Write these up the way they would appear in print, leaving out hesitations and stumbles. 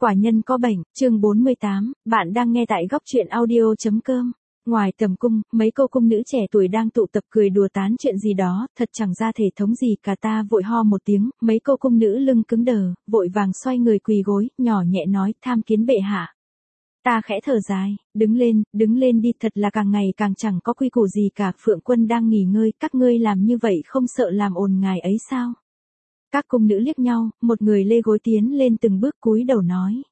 Quả nhân có bệnh, chương 48, bạn đang nghe tại góc truyện audio.com. Ngoài tầm cung, mấy cô cung nữ trẻ tuổi đang tụ tập cười đùa tán chuyện gì đó, thật chẳng ra thể thống gì cả. Ta vội ho một tiếng, mấy cô cung nữ lưng cứng đờ, vội vàng xoay người quỳ gối, nhỏ nhẹ nói, tham kiến bệ hạ. Ta khẽ thở dài, đứng lên đi, thật là càng ngày càng chẳng có quy củ gì cả. Phượng Quân đang nghỉ ngơi, các ngươi làm như vậy không sợ làm ồn ngài ấy sao? Các cung nữ liếc nhau, một người lê gối tiến lên từng bước cúi đầu nói.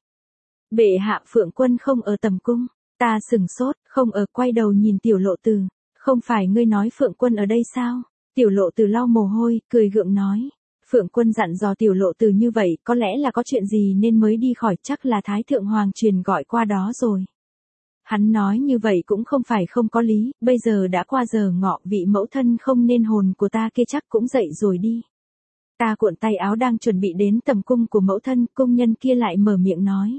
Bệ hạ, Phượng Quân không ở tầm cung. Ta sửng sốt, không ở, quay đầu nhìn Tiểu Lộ Từ. Không phải ngươi nói Phượng Quân ở đây sao? Tiểu Lộ Từ lau mồ hôi, cười gượng nói. Phượng Quân dặn dò Tiểu Lộ Từ như vậy, có lẽ là có chuyện gì nên mới đi khỏi, chắc là Thái Thượng Hoàng truyền gọi qua đó rồi. Hắn nói như vậy cũng không phải không có lý, bây giờ đã qua giờ ngọ, vị mẫu thân không nên hồn của ta kia chắc cũng dậy rồi đi. Ta cuộn tay áo đang chuẩn bị đến tầm cung của mẫu thân, cung nhân kia lại mở miệng nói.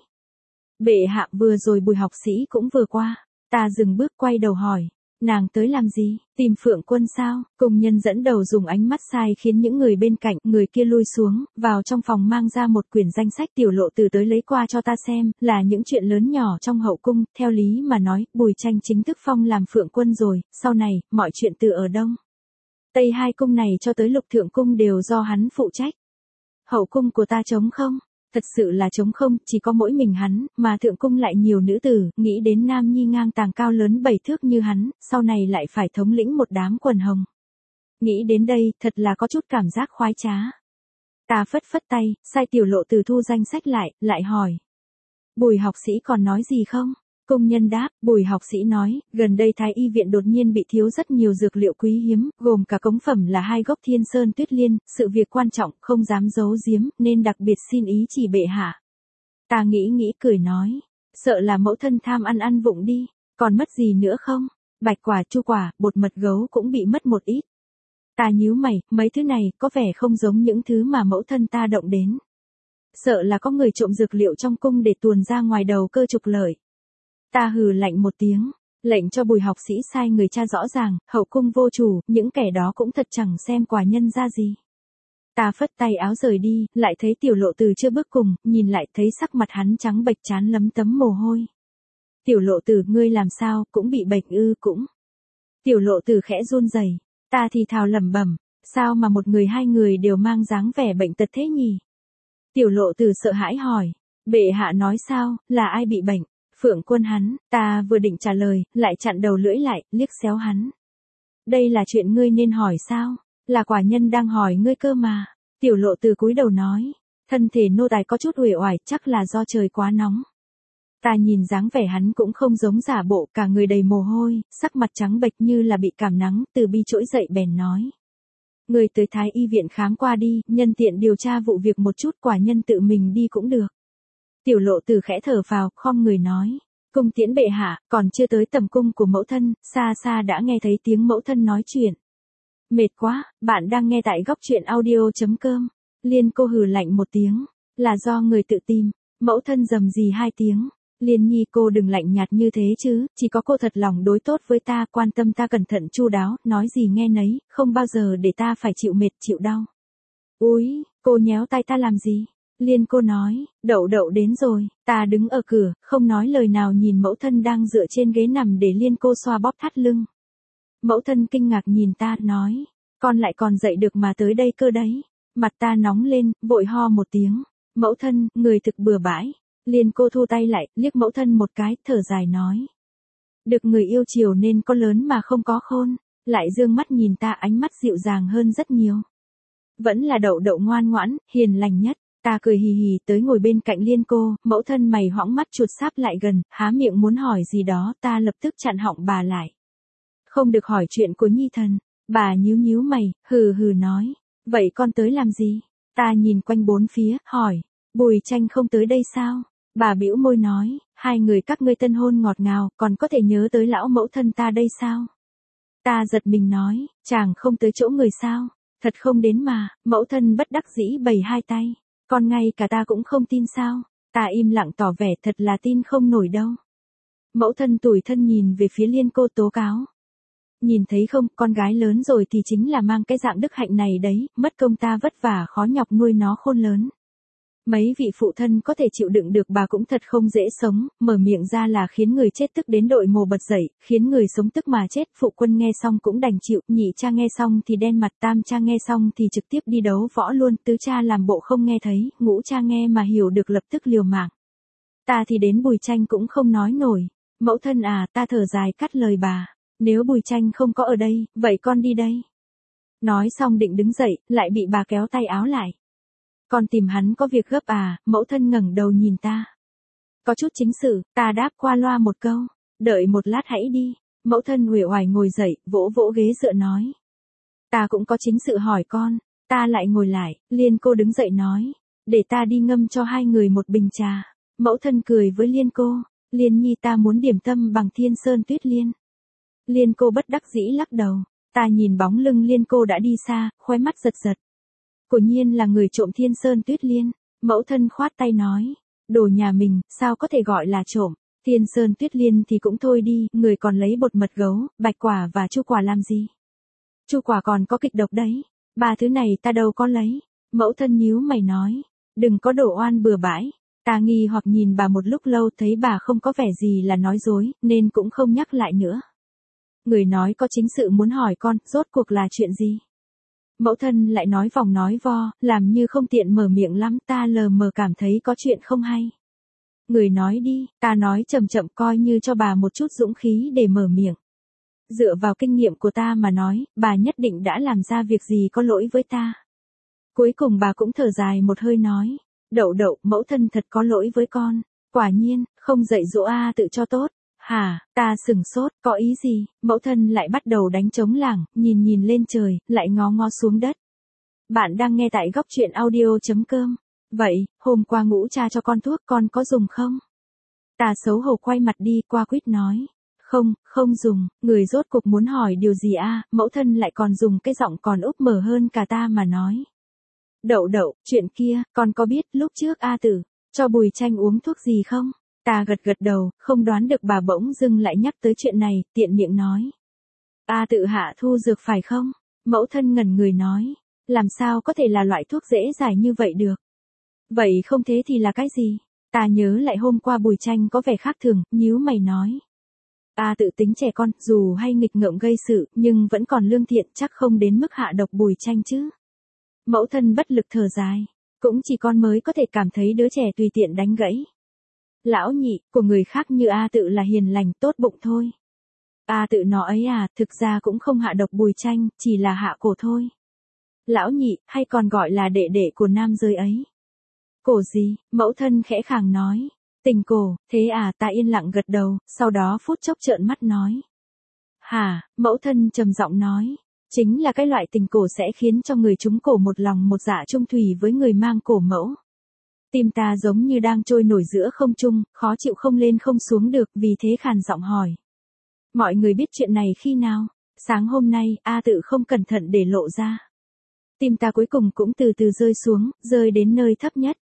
Bệ hạ, vừa rồi Bùi học sĩ cũng vừa qua. Ta dừng bước quay đầu hỏi. Nàng tới làm gì? Tìm Phượng Quân sao? Cung nhân dẫn đầu dùng ánh mắt sai khiến những người bên cạnh, người kia lui xuống, vào trong phòng mang ra một quyển danh sách. Tiểu Lộ Từ tới lấy qua cho ta xem, là những chuyện lớn nhỏ trong hậu cung. Theo lý mà nói, Bùi Tranh chính thức phong làm Phượng Quân rồi, sau này, mọi chuyện từ ở Đông Tây hai cung này cho tới Lục Thượng cung đều do hắn phụ trách. Hậu cung của ta trống không? Thật sự là trống không, chỉ có mỗi mình hắn, mà Thượng cung lại nhiều nữ tử, nghĩ đến nam nhi ngang tàng cao lớn 7 thước như hắn, sau này lại phải thống lĩnh một đám quần hồng. Nghĩ đến đây, thật là có chút cảm giác khoái trá. Ta phất phất tay, sai Tiểu Lộ Từ thu danh sách lại hỏi. Bùi học sĩ còn nói gì không? Cung nhân đáp, Bùi học sĩ nói, gần đây Thái y viện đột nhiên bị thiếu rất nhiều dược liệu quý hiếm, gồm cả cống phẩm là 2 gốc Thiên Sơn Tuyết Liên, sự việc quan trọng, không dám giấu giếm, nên đặc biệt xin ý chỉ bệ hạ. Ta nghĩ cười nói, sợ là mẫu thân tham ăn vụng đi, còn mất gì nữa không? Bạch quả, chu quả, bột mật gấu cũng bị mất một ít. Ta nhíu mày, mấy thứ này có vẻ không giống những thứ mà mẫu thân ta động đến. Sợ là có người trộm dược liệu trong cung để tuồn ra ngoài đầu cơ trục lợi. Ta hừ lạnh một tiếng, lệnh cho Bùi học sĩ sai người tra rõ ràng, hậu cung vô chủ, những kẻ đó cũng thật chẳng xem quả nhân ra gì. Ta phất tay áo rời đi, lại thấy Tiểu Lộ Từ chưa bước cùng, nhìn lại thấy sắc mặt hắn trắng bệch, trán lấm tấm mồ hôi. Tiểu Lộ Từ, ngươi làm sao, cũng bị bệnh ư? Cũng. Tiểu Lộ Từ khẽ run rẩy, ta thì thào lẩm bẩm, sao mà một người hai người đều mang dáng vẻ bệnh tật thế nhỉ? Tiểu Lộ Từ sợ hãi hỏi, bệ hạ nói sao, là ai bị bệnh? Phượng Quân hắn. Ta vừa định trả lời, lại chặn đầu lưỡi lại, liếc xéo hắn. Đây là chuyện ngươi nên hỏi sao? Là quả nhân đang hỏi ngươi cơ mà. Tiểu Lộ Từ cúi đầu nói, thân thể nô tài có chút uể oải, chắc là do trời quá nóng. Ta nhìn dáng vẻ hắn cũng không giống giả bộ, cả người đầy mồ hôi, sắc mặt trắng bệch như là bị cảm nắng, từ bi trỗi dậy bèn nói. Ngươi tới Thái y viện khám qua đi, nhân tiện điều tra vụ việc một chút, quả nhân tự mình đi cũng được. Tiểu Lộ Từ khẽ thở vào, khom người nói. Cung tiễn bệ hạ, còn chưa tới tầm cung của mẫu thân, xa xa đã nghe thấy tiếng mẫu thân nói chuyện. Mệt quá, bạn đang nghe tại góc truyện audio.com. Liên cô hừ lạnh một tiếng, là do người tự tìm. Mẫu thân rầm rì 2 tiếng. Liên nhi, cô đừng lạnh nhạt như thế chứ, chỉ có cô thật lòng đối tốt với ta, quan tâm ta cẩn thận chu đáo, nói gì nghe nấy, không bao giờ để ta phải chịu mệt chịu đau. Úi, cô nhéo tay ta làm gì? Liên cô nói, Đậu Đậu đến rồi. Ta đứng ở cửa, không nói lời nào nhìn mẫu thân đang dựa trên ghế nằm để Liên cô xoa bóp thắt lưng. Mẫu thân kinh ngạc nhìn ta, nói, con lại còn dậy được mà tới đây cơ đấy. Mặt ta nóng lên, vội ho một tiếng. Mẫu thân, người thực bừa bãi. Liên cô thu tay lại, liếc mẫu thân một cái, thở dài nói. Được người yêu chiều nên có lớn mà không có khôn. Lại dương mắt nhìn ta, ánh mắt dịu dàng hơn rất nhiều. Vẫn là Đậu Đậu ngoan ngoãn, hiền lành nhất. Ta cười hì hì tới ngồi bên cạnh Liên cô, mẫu thân mày hoãng mắt chuột sáp lại gần, há miệng muốn hỏi gì đó, ta lập tức chặn họng bà lại. Không được hỏi chuyện của nhi thần. Bà nhíu mày, hừ nói. Vậy con tới làm gì? Ta nhìn quanh bốn phía, hỏi. Bùi Tranh không tới đây sao? Bà bĩu môi nói, 2 người các ngươi tân hôn ngọt ngào, còn có thể nhớ tới lão mẫu thân ta đây sao? Ta giật mình nói, chàng không tới chỗ người sao? Thật không đến mà, mẫu thân bất đắc dĩ bày 2 tay. Còn ngay cả ta cũng không tin sao? Ta im lặng tỏ vẻ thật là tin không nổi đâu. Mẫu thân tủi thân nhìn về phía Liên cô tố cáo. Nhìn thấy không, con gái lớn rồi thì chính là mang cái dạng đức hạnh này đấy, mất công ta vất vả khó nhọc nuôi nó khôn lớn. Mấy vị phụ thân có thể chịu đựng được bà cũng thật không dễ sống, mở miệng ra là khiến người chết tức đến đội mồ bật dậy, khiến người sống tức mà chết. Phụ quân nghe xong cũng đành chịu, nhị cha nghe xong thì đen mặt, tam cha nghe xong thì trực tiếp đi đấu võ luôn, tứ cha làm bộ không nghe thấy, ngũ cha nghe mà hiểu được lập tức liều mạng. Ta thì đến Bùi Tranh cũng không nói nổi. Mẫu thân à, ta thở dài cắt lời bà. Nếu Bùi Tranh không có ở đây, vậy con đi đây. Nói xong định đứng dậy, lại bị bà kéo tay áo lại. Con tìm hắn có việc gấp à, mẫu thân ngẩng đầu nhìn ta. Có chút chính sự, ta đáp qua loa một câu. Đợi một lát hãy đi. Mẫu thân uể oải ngồi dậy, vỗ vỗ ghế dựa nói. Ta cũng có chính sự hỏi con. Ta lại ngồi lại, Liên cô đứng dậy nói. Để ta đi ngâm cho hai người một bình trà. Mẫu thân cười với Liên cô. Liên nhi ta muốn điểm tâm bằng Thiên Sơn Tuyết Liên. Liên cô bất đắc dĩ lắc đầu. Ta nhìn bóng lưng Liên cô đã đi xa, khóe mắt giật giật. Quả nhiên là người trộm Thiên Sơn Tuyết Liên. Mẫu thân khoát tay nói. Đồ nhà mình, sao có thể gọi là trộm. Thiên Sơn Tuyết Liên thì cũng thôi đi, người còn lấy bột mật gấu, bạch quả và chu quả làm gì. Chu quả còn có kịch độc đấy. Ba thứ này ta đâu có lấy. Mẫu thân nhíu mày nói. Đừng có đổ oan bừa bãi. Ta nghi hoặc nhìn bà một lúc lâu thấy bà không có vẻ gì là nói dối, nên cũng không nhắc lại nữa. Người nói có chính sự muốn hỏi con, rốt cuộc là chuyện gì? Mẫu thân lại nói vòng nói vo, làm như không tiện mở miệng lắm, ta lờ mờ cảm thấy có chuyện không hay. Người nói đi, ta nói chậm chậm coi như cho bà một chút dũng khí để mở miệng. Dựa vào kinh nghiệm của ta mà nói, bà nhất định đã làm ra việc gì có lỗi với ta. Cuối cùng bà cũng thở dài một hơi nói. Đậu đậu, mẫu thân thật có lỗi với con. Quả nhiên, không dạy dỗ A tự cho tốt. Hả, ta sửng sốt, có ý gì? Mẫu thân lại bắt đầu đánh trống lảng, nhìn lên trời, lại ngó ngó xuống đất. Bạn đang nghe tại góc truyện audio.com. Vậy, hôm qua ngũ cha cho con thuốc con có dùng không? Ta xấu hổ quay mặt đi qua quýt nói. Không dùng, người rốt cuộc muốn hỏi điều gì a? Mẫu thân lại còn dùng cái giọng còn úp mở hơn cả ta mà nói. Đậu đậu, chuyện kia, con có biết lúc trước A Tử cho Bùi Tranh uống thuốc gì không? Ta gật đầu, không đoán được bà bỗng dưng lại nhắc tới chuyện này, tiện miệng nói. A Tử hạ thu dược phải không? Mẫu thân ngẩn người nói. Làm sao có thể là loại thuốc dễ giải như vậy được? Vậy không thế thì là cái gì? Ta nhớ lại hôm qua Bùi Tranh có vẻ khác thường, nhíu mày nói. A Tử tính trẻ con, dù hay nghịch ngợm gây sự, nhưng vẫn còn lương thiện, chắc không đến mức hạ độc Bùi Tranh chứ. Mẫu thân bất lực thở dài. Cũng chỉ con mới có thể cảm thấy đứa trẻ tùy tiện đánh gãy. Lão nhị, của người khác như A Tự là hiền lành, tốt bụng thôi. A Tự nó ấy à, thực ra cũng không hạ độc Bùi Tranh, chỉ là hạ cổ thôi. Lão nhị, hay còn gọi là đệ đệ của nam giới ấy. Cổ gì? Mẫu thân khẽ khàng nói. Tình cổ, thế à, ta yên lặng gật đầu, sau đó phút chốc trợn mắt nói. Hả, mẫu thân trầm giọng nói. Chính là cái loại tình cổ sẽ khiến cho người trúng cổ một lòng một dạ chung thủy với người mang cổ mẫu. Tim ta giống như đang trôi nổi giữa không trung, khó chịu không lên không xuống được, vì thế khàn giọng hỏi. Mọi người biết chuyện này khi nào? Sáng hôm nay, A Tự không cẩn thận để lộ ra. Tim ta cuối cùng cũng từ từ rơi xuống, rơi đến nơi thấp nhất.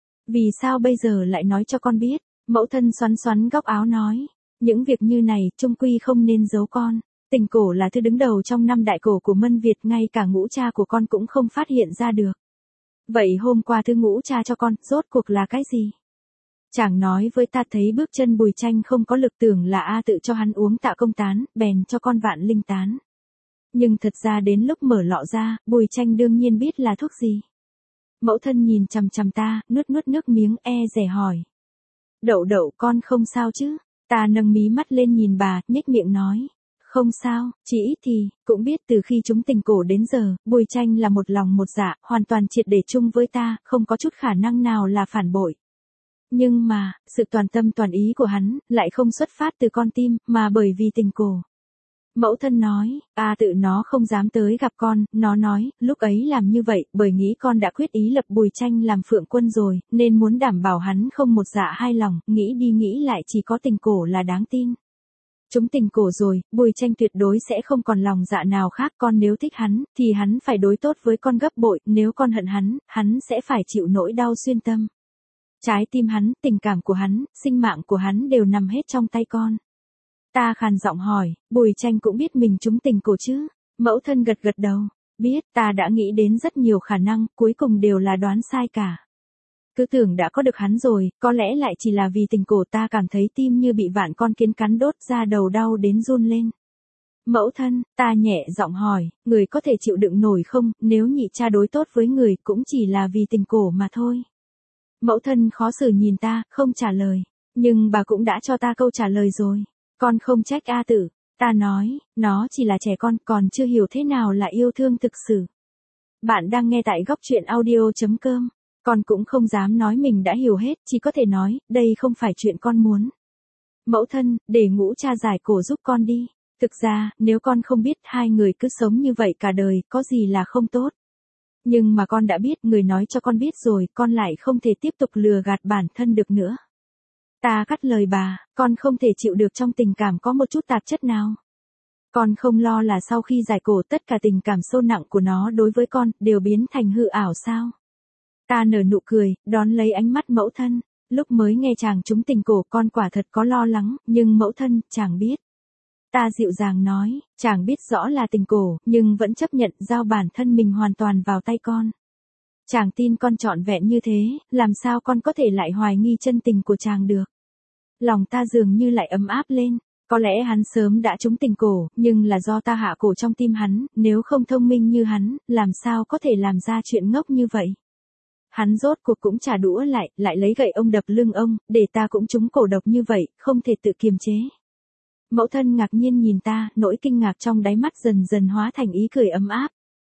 Vì sao bây giờ lại nói cho con biết? Mẫu thân xoắn xoắn góc áo nói. Những việc như này, chung quy không nên giấu con. Tình cổ là thứ đứng đầu trong năm đại cổ của Mân Việt, ngay cả ngũ cha của con cũng không phát hiện ra được. Vậy hôm qua thứ ngũ cha cho con, rốt cuộc là cái gì? Chàng nói với ta thấy bước chân Bùi Tranh không có lực, tưởng là A Tự cho hắn uống Tạ Công Tán, bèn cho con Vạn Linh Tán. Nhưng thật ra đến lúc mở lọ ra, Bùi Tranh đương nhiên biết là thuốc gì. Mẫu thân nhìn chằm chằm ta, nuốt nước miếng dè hỏi. Đậu đậu, con không sao chứ? Ta nâng mí mắt lên nhìn bà, nhếch miệng nói. Không sao, chỉ ít thì, cũng biết từ khi chúng tình cổ đến giờ, Bùi Tranh là một lòng một dạ, hoàn toàn triệt để chung với ta, không có chút khả năng nào là phản bội. Nhưng mà, sự toàn tâm toàn ý của hắn, lại không xuất phát từ con tim, mà bởi vì tình cổ. Mẫu thân nói, A Tự nó không dám tới gặp con, nó nói, lúc ấy làm như vậy, bởi nghĩ con đã quyết ý lập Bùi Tranh làm phượng quân rồi, nên muốn đảm bảo hắn không một dạ hai lòng, nghĩ đi nghĩ lại chỉ có tình cổ là đáng tin. Chúng tình cổ rồi, Bùi Tranh tuyệt đối sẽ không còn lòng dạ nào khác, con nếu thích hắn, thì hắn phải đối tốt với con gấp bội, nếu con hận hắn sẽ phải chịu nỗi đau xuyên tâm. Trái tim hắn, tình cảm của hắn, sinh mạng của hắn đều nằm hết trong tay con. Ta khàn giọng hỏi, Bùi Tranh cũng biết mình trúng tình cổ chứ? Mẫu thân gật đầu. Biết, ta đã nghĩ đến rất nhiều khả năng, cuối cùng đều là đoán sai cả. Cứ tưởng đã có được hắn rồi, có lẽ lại chỉ là vì tình cổ. Ta cảm thấy tim như bị vạn con kiến cắn đốt ra, đầu đau đến run lên. Mẫu thân, ta nhẹ giọng hỏi, người có thể chịu đựng nổi không, nếu nhị cha đối tốt với người cũng chỉ là vì tình cổ mà thôi. Mẫu thân khó xử nhìn ta, không trả lời. Nhưng bà cũng đã cho ta câu trả lời rồi. Con không trách A Tử. Ta nói, nó chỉ là trẻ con, còn chưa hiểu thế nào là yêu thương thực sự. Bạn đang nghe tại góc truyện audio.com. Con cũng không dám nói mình đã hiểu hết, chỉ có thể nói, đây không phải chuyện con muốn. Mẫu thân, để Ngũ cha giải cổ giúp con đi. Thực ra, nếu con không biết hai người cứ sống như vậy cả đời, có gì là không tốt. Nhưng mà con đã biết, người nói cho con biết rồi, con lại không thể tiếp tục lừa gạt bản thân được nữa. Ta cắt lời bà, con không thể chịu được trong tình cảm có một chút tạp chất nào. Con không lo là sau khi giải cổ tất cả tình cảm sâu nặng của nó đối với con đều biến thành hư ảo sao? Ta nở nụ cười, đón lấy ánh mắt mẫu thân. Lúc mới nghe chàng trúng tình cổ con quả thật có lo lắng, nhưng mẫu thân, chàng biết. Ta dịu dàng nói, chàng biết rõ là tình cổ, nhưng vẫn chấp nhận giao bản thân mình hoàn toàn vào tay con. Chàng tin con trọn vẹn như thế, làm sao con có thể lại hoài nghi chân tình của chàng được. Lòng ta dường như lại ấm áp lên, có lẽ hắn sớm đã trúng tình cổ, nhưng là do ta hạ cổ trong tim hắn, nếu không thông minh như hắn, làm sao có thể làm ra chuyện ngốc như vậy. Hắn rốt cuộc cũng trả đũa lại lấy gậy ông đập lưng ông, để ta cũng trúng cổ độc như vậy, không thể tự kiềm chế. Mẫu thân ngạc nhiên nhìn ta, nỗi kinh ngạc trong đáy mắt dần dần hóa thành ý cười ấm áp.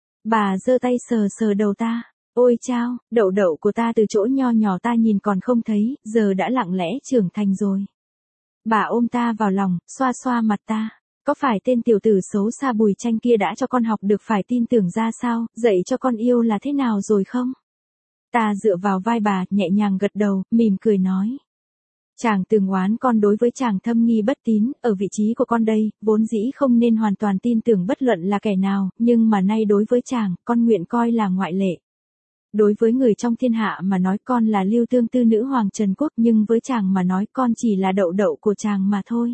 Bà giơ tay sờ sờ đầu ta. Ôi chao, đậu đậu của ta từ chỗ nho nhỏ ta nhìn còn không thấy, giờ đã lặng lẽ trưởng thành rồi. Bà ôm ta vào lòng, xoa xoa mặt ta. Có phải tên tiểu tử xấu xa Bùi Tranh kia đã cho con học được phải tin tưởng ra sao, dạy cho con yêu là thế nào rồi không? Ta dựa vào vai bà, nhẹ nhàng gật đầu, mỉm cười nói. Chàng từng oán con đối với chàng thâm nghi bất tín, ở vị trí của con đây, vốn dĩ không nên hoàn toàn tin tưởng bất luận là kẻ nào, nhưng mà nay đối với chàng, con nguyện coi là ngoại lệ. Đối với người trong thiên hạ mà nói con là Lưu Tương Tư nữ hoàng Trần Quốc, nhưng với chàng mà nói con chỉ là đậu đậu của chàng mà thôi.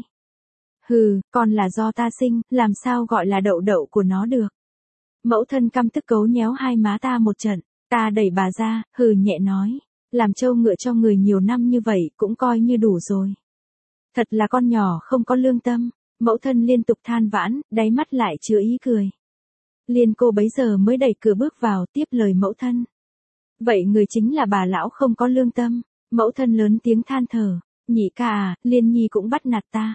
Hừ, con là do ta sinh, làm sao gọi là đậu đậu của nó được. Mẫu thân căm tức cấu nhéo hai má ta một trận, ta đẩy bà ra, hừ nhẹ nói. Làm trâu ngựa cho người nhiều năm như vậy cũng coi như đủ rồi. Thật là con nhỏ không có lương tâm. Mẫu thân liên tục than vãn, đáy mắt lại chứa ý cười. Liên cô bấy giờ mới đẩy cửa bước vào, tiếp lời mẫu thân. Vậy người chính là bà lão không có lương tâm. Mẫu thân lớn tiếng than thở. Nhị ca à, Liên nhi cũng bắt nạt ta.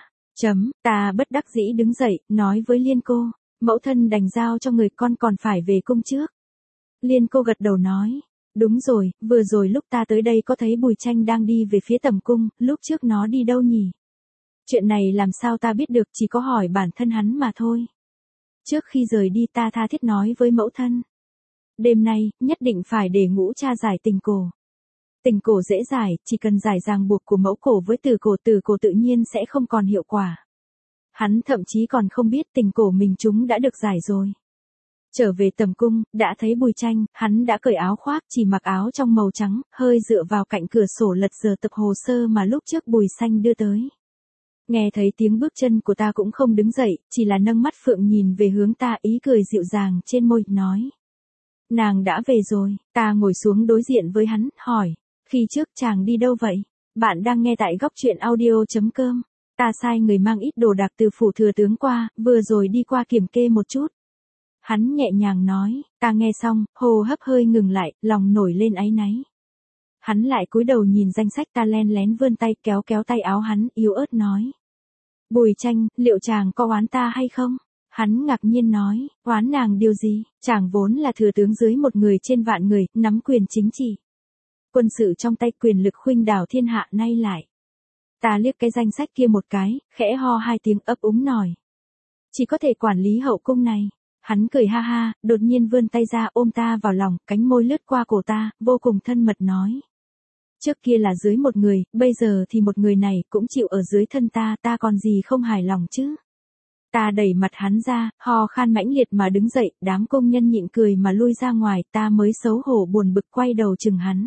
Ta bất đắc dĩ đứng dậy, nói với Liên cô. Mẫu thân đành giao cho người, con còn phải về cung trước. Liên cô gật đầu nói. Đúng rồi, vừa rồi lúc ta tới đây có thấy Bùi Tranh đang đi về phía tầm cung, lúc trước nó đi đâu nhỉ? Chuyện này làm sao ta biết được, chỉ có hỏi bản thân hắn mà thôi. Trước khi rời đi ta tha thiết nói với mẫu thân. Đêm nay, nhất định phải để Ngũ cha giải tình cổ. Tình cổ dễ giải, chỉ cần giải ràng buộc của mẫu cổ với tử cổ tự nhiên sẽ không còn hiệu quả. Hắn thậm chí còn không biết tình cổ mình chúng đã được giải rồi. Trở về tầm cung, đã thấy Bùi Tranh, hắn đã cởi áo khoác, chỉ mặc áo trong màu trắng, hơi dựa vào cạnh cửa sổ lật dở tập hồ sơ mà lúc trước Bùi Xanh đưa tới. Nghe thấy tiếng bước chân của ta cũng không đứng dậy, chỉ là nâng mắt phượng nhìn về hướng ta, ý cười dịu dàng trên môi, nói. Nàng đã về rồi, ta ngồi xuống đối diện với hắn, hỏi. Khi trước chàng đi đâu vậy? Bạn đang nghe tại góc truyện audio.com. Ta sai người mang ít đồ đạc từ phủ thừa tướng qua, vừa rồi đi qua kiểm kê một chút. Hắn nhẹ nhàng nói, ta nghe xong, hô hấp hơi ngừng lại, lòng nổi lên áy náy. Hắn lại cúi đầu nhìn danh sách, ta len lén vươn tay kéo tay áo hắn, yếu ớt nói. Bùi Tranh, liệu chàng có oán ta hay không? Hắn ngạc nhiên nói, oán nàng điều gì? Chàng vốn là thừa tướng dưới một người trên vạn người, nắm quyền chính trị. Quân sự trong tay, quyền lực khuynh đảo thiên hạ, nay lại. Ta liếc cái danh sách kia một cái, khẽ ho hai tiếng, ấp úng nổi. Chỉ có thể quản lý hậu cung này. Hắn cười ha ha, đột nhiên vươn tay ra ôm ta vào lòng, cánh môi lướt qua cổ ta, vô cùng thân mật nói. Trước kia là dưới một người, bây giờ thì một người này cũng chịu ở dưới thân ta, ta còn gì không hài lòng chứ. Ta đẩy mặt hắn ra, ho khan mãnh liệt mà đứng dậy, đám công nhân nhịn cười mà lui ra ngoài, ta mới xấu hổ buồn bực quay đầu chừng hắn.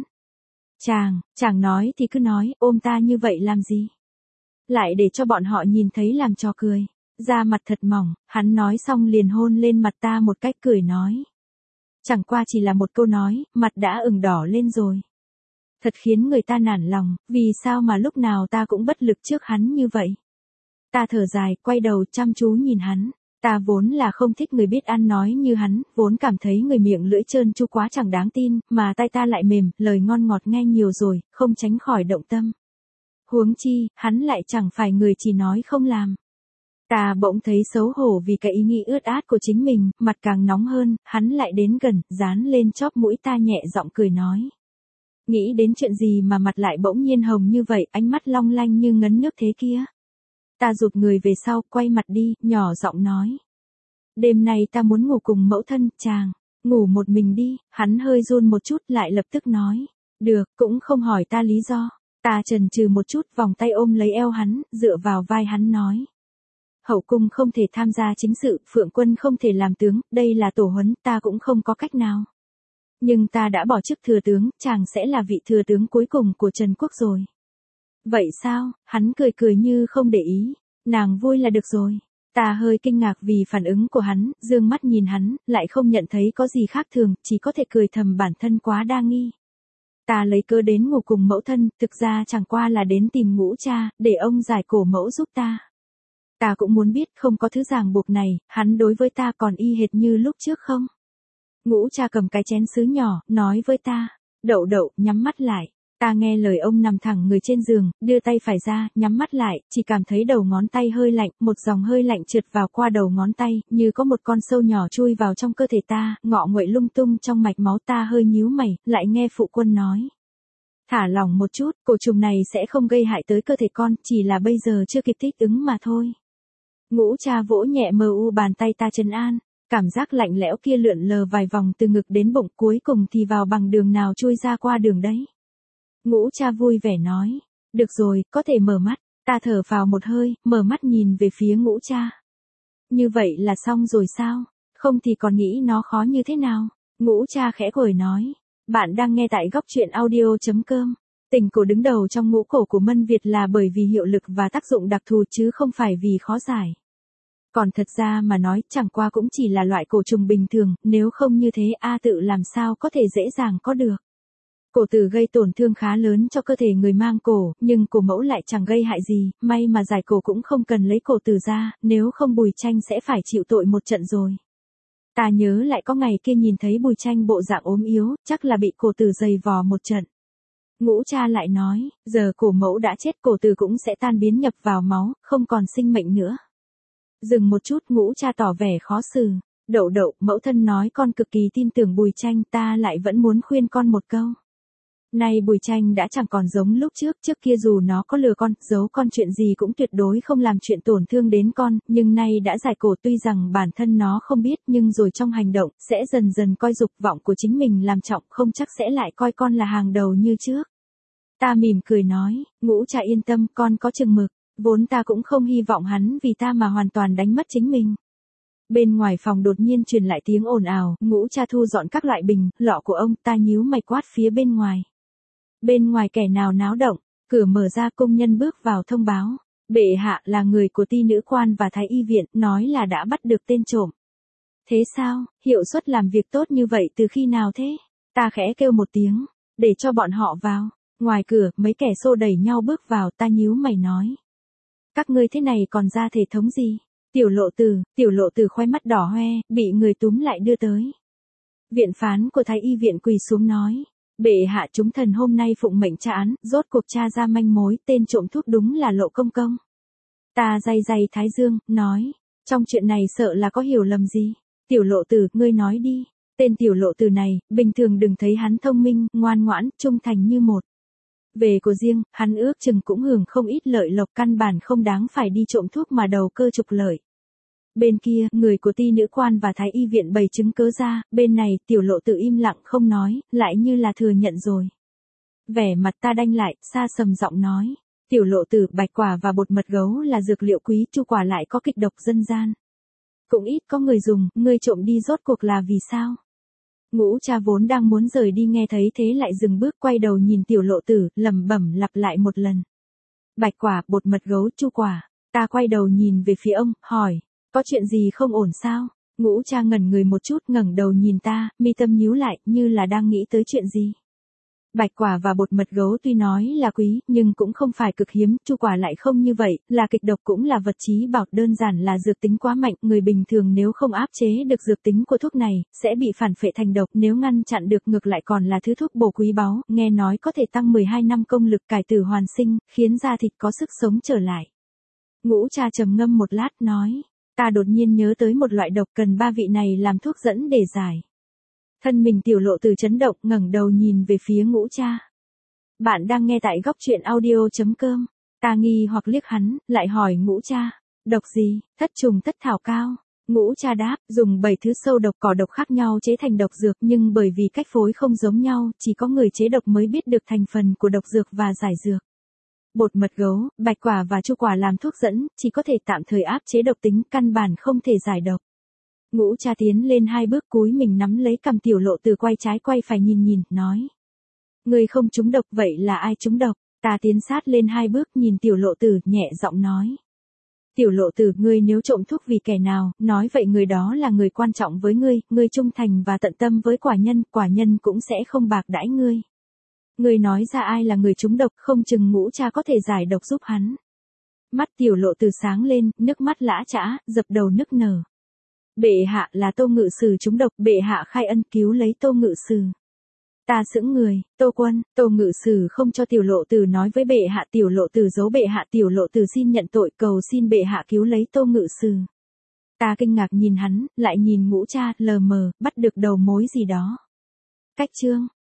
Chàng nói thì cứ nói, ôm ta như vậy làm gì? Lại để cho bọn họ nhìn thấy làm trò cười. Da mặt thật mỏng, hắn nói xong liền hôn lên mặt ta một cách cười nói. Chẳng qua chỉ là một câu nói, mặt đã ửng đỏ lên rồi. Thật khiến người ta nản lòng, vì sao mà lúc nào ta cũng bất lực trước hắn như vậy. Ta thở dài, quay đầu chăm chú nhìn hắn. Ta vốn là không thích người biết ăn nói như hắn, vốn cảm thấy người miệng lưỡi trơn tru quá chẳng đáng tin, mà tay ta lại mềm, lời ngon ngọt nghe nhiều rồi, không tránh khỏi động tâm. Huống chi, hắn lại chẳng phải người chỉ nói không làm. Ta bỗng thấy xấu hổ vì cái ý nghĩ ướt át của chính mình, mặt càng nóng hơn, hắn lại đến gần, dán lên chóp mũi ta nhẹ giọng cười nói. Nghĩ đến chuyện gì mà mặt lại bỗng nhiên hồng như vậy, ánh mắt long lanh như ngấn nước thế kia. Ta rụt người về sau, quay mặt đi, nhỏ giọng nói. Đêm nay ta muốn ngủ cùng mẫu thân, chàng, ngủ một mình đi, hắn hơi run một chút lại lập tức nói. Được, cũng không hỏi ta lý do. Ta chần chừ một chút, vòng tay ôm lấy eo hắn, dựa vào vai hắn nói. Hậu cung không thể tham gia chính sự, Phượng Quân không thể làm tướng, đây là tổ huấn, ta cũng không có cách nào. Nhưng ta đã bỏ chức thừa tướng, chàng sẽ là vị thừa tướng cuối cùng của Trần Quốc rồi. Vậy sao, hắn cười cười như không để ý, nàng vui là được rồi. Ta hơi kinh ngạc vì phản ứng của hắn, dương mắt nhìn hắn, lại không nhận thấy có gì khác thường, chỉ có thể cười thầm bản thân quá đa nghi. Ta lấy cớ đến ngủ cùng mẫu thân, thực ra chẳng qua là đến tìm Ngũ cha, để ông giải cổ mẫu giúp ta. Ta cũng muốn biết không có thứ ràng buộc này, hắn đối với ta còn y hệt như lúc trước không? Ngũ cha cầm cái chén sứ nhỏ, nói với ta, Đậu Đậu, nhắm mắt lại. Ta nghe lời ông nằm thẳng người trên giường, đưa tay phải ra, nhắm mắt lại, chỉ cảm thấy đầu ngón tay hơi lạnh, một dòng hơi lạnh trượt vào qua đầu ngón tay, như có một con sâu nhỏ chui vào trong cơ thể ta, ngọ nguậy lung tung trong mạch máu. Ta hơi nhíu mày, lại nghe phụ quân nói. Thả lỏng một chút, cổ trùng này sẽ không gây hại tới cơ thể con, chỉ là bây giờ chưa kịp thích ứng mà thôi. Ngũ cha vỗ nhẹ mờ u bàn tay ta trấn an, cảm giác lạnh lẽo kia lượn lờ vài vòng từ ngực đến bụng, cuối cùng thì vào bằng đường nào chui ra qua đường đấy. Ngũ cha vui vẻ nói, được rồi, có thể mở mắt. Ta thở vào một hơi, mở mắt nhìn về phía Ngũ cha. Như vậy là xong rồi sao? Không thì còn nghĩ nó khó như thế nào? Ngũ cha khẽ cười nói, bạn đang nghe tại góc truyện audio.com. Tình cổ đứng đầu trong ngũ cổ của Mân Việt là bởi vì hiệu lực và tác dụng đặc thù chứ không phải vì khó giải. Còn thật ra mà nói, chẳng qua cũng chỉ là loại cổ trùng bình thường, nếu không như thế A Tự làm sao có thể dễ dàng có được. Cổ tử gây tổn thương khá lớn cho cơ thể người mang cổ, nhưng cổ mẫu lại chẳng gây hại gì, may mà giải cổ cũng không cần lấy cổ tử ra, nếu không Bùi Tranh sẽ phải chịu tội một trận rồi. Ta nhớ lại có ngày kia nhìn thấy Bùi Tranh bộ dạng ốm yếu, chắc là bị cổ tử giày vò một trận. Ngũ cha lại nói, giờ cổ mẫu đã chết, cổ tử cũng sẽ tan biến nhập vào máu, không còn sinh mệnh nữa. Dừng một chút, Ngũ cha tỏ vẻ khó xử. Đậu Đậu, mẫu thân nói con cực kỳ tin tưởng Bùi Tranh, ta lại vẫn muốn khuyên con một câu. Nay Bùi Tranh đã chẳng còn giống lúc trước kia dù nó có lừa con, giấu con chuyện gì cũng tuyệt đối không làm chuyện tổn thương đến con, nhưng nay đã giải cổ, tuy rằng bản thân nó không biết nhưng rồi trong hành động, sẽ dần dần coi dục vọng của chính mình làm trọng, không chắc sẽ lại coi con là hàng đầu như trước. Ta mỉm cười nói, Ngũ cha yên tâm, con có chừng mực, vốn ta cũng không hy vọng hắn vì ta mà hoàn toàn đánh mất chính mình. Bên ngoài phòng đột nhiên truyền lại tiếng ồn ào, Ngũ cha thu dọn các loại bình, lọ của ông, ta nhíu mày quát phía bên ngoài. Bên ngoài kẻ nào náo động, cửa mở ra, công nhân bước vào thông báo. Bệ hạ là người của Ti nữ quan và Thái y viện, nói là đã bắt được tên trộm. Thế sao, hiệu suất làm việc tốt như vậy từ khi nào thế? Ta khẽ kêu một tiếng, để cho bọn họ vào. Ngoài cửa, mấy kẻ xô đẩy nhau bước vào, ta nhíu mày nói. Các ngươi thế này còn ra thể thống gì? Tiểu lộ tử khoe mắt đỏ hoe, bị người túm lại đưa tới. Viện phán của Thái y viện quỳ xuống nói. Bệ hạ, chúng thần hôm nay phụng mệnh tra án, rốt cuộc tra ra manh mối, tên trộm thuốc đúng là Lộ công công. Ta day thái dương, nói, trong chuyện này sợ là có hiểu lầm gì. Tiểu lộ tử, ngươi nói đi. Tên tiểu lộ tử này, bình thường đừng thấy hắn thông minh, ngoan ngoãn, trung thành như một. Về của riêng, hắn ước chừng cũng hưởng không ít lợi lộc, căn bản không đáng phải đi trộm thuốc mà đầu cơ trục lợi. Bên kia, người của Ti nữ quan và Thái y viện bày chứng cớ ra, bên này, tiểu lộ tự im lặng không nói, lại như là thừa nhận rồi. Vẻ mặt ta đanh lại, xa sầm giọng nói, tiểu lộ tử, bạch quả và bột mật gấu là dược liệu quý, chu quả lại có kịch độc dân gian. Cũng ít có người dùng, ngươi trộm đi rốt cuộc là vì sao? Ngũ cha vốn đang muốn rời đi nghe thấy thế lại dừng bước, quay đầu nhìn tiểu lộ tử, lẩm bẩm lặp lại một lần. Bạch quả, bột mật gấu, chu quả. Ta quay đầu nhìn về phía ông, hỏi. Có chuyện gì không ổn sao? Ngũ cha ngẩn người một chút, ngẩng đầu nhìn ta, mi tâm nhíu lại, như là đang nghĩ tới chuyện gì. Bạch quả và bột mật gấu tuy nói là quý, nhưng cũng không phải cực hiếm, chu quả lại không như vậy, là kịch độc cũng là vật chí bảo, đơn giản là dược tính quá mạnh, người bình thường nếu không áp chế được dược tính của thuốc này, sẽ bị phản phệ thành độc, nếu ngăn chặn được ngược lại còn là thứ thuốc bổ quý báu, nghe nói có thể tăng 12 năm công lực cải tử hoàn sinh, khiến da thịt có sức sống trở lại. Ngũ Cha trầm ngâm một lát nói, ta đột nhiên nhớ tới một loại độc cần 3 vị này làm thuốc dẫn để giải. Thân mình Tiểu Lộ Tử chấn động, ngẩng đầu nhìn về phía Ngũ Cha. Bạn đang nghe tại góc truyện audio.com. Ta nghi hoặc liếc hắn, lại hỏi Ngũ Cha, độc gì? Thất trùng thất thảo cao. Ngũ Cha đáp, dùng 7 thứ sâu độc cỏ độc khác nhau chế thành độc dược, nhưng bởi vì cách phối không giống nhau, chỉ có người chế độc mới biết được thành phần của độc dược và giải dược. Bột mật gấu, bạch quả và chu quả làm thuốc dẫn, chỉ có thể tạm thời áp chế độc tính, căn bản không thể giải độc. Ngũ Cha tiến lên 2 bước, cúi mình nắm lấy cằm Tiểu Lộ Tử, quay trái quay phải nhìn, nói. Người không trúng độc, vậy là ai trúng độc? Ta tiến sát lên 2 bước, nhìn Tiểu Lộ Tử, nhẹ giọng nói. Tiểu Lộ Tử, ngươi nếu trộm thuốc vì kẻ nào, nói vậy người đó là người quan trọng với ngươi trung thành và tận tâm với quả nhân cũng sẽ không bạc đãi ngươi. Ngươi nói ra ai là người trúng độc, không chừng Ngũ Cha có thể giải độc giúp hắn. Mắt Tiểu Lộ Tử sáng lên, nước mắt lã chã, dập đầu nức nở. Bệ hạ, là Tô Ngự Sử trúng độc, bệ hạ khai ân cứu lấy Tô Ngự Sử. Ta sững người, Tô Quân, Tô Ngự Sử không cho Tiểu Lộ Tử nói với bệ hạ, Tiểu Lộ Tử giấu bệ hạ, Tiểu Lộ Tử xin nhận tội, cầu xin bệ hạ cứu lấy Tô Ngự Sử. Ta kinh ngạc nhìn hắn, lại nhìn Ngũ Cha, lờ mờ, bắt được đầu mối gì đó. Cách chương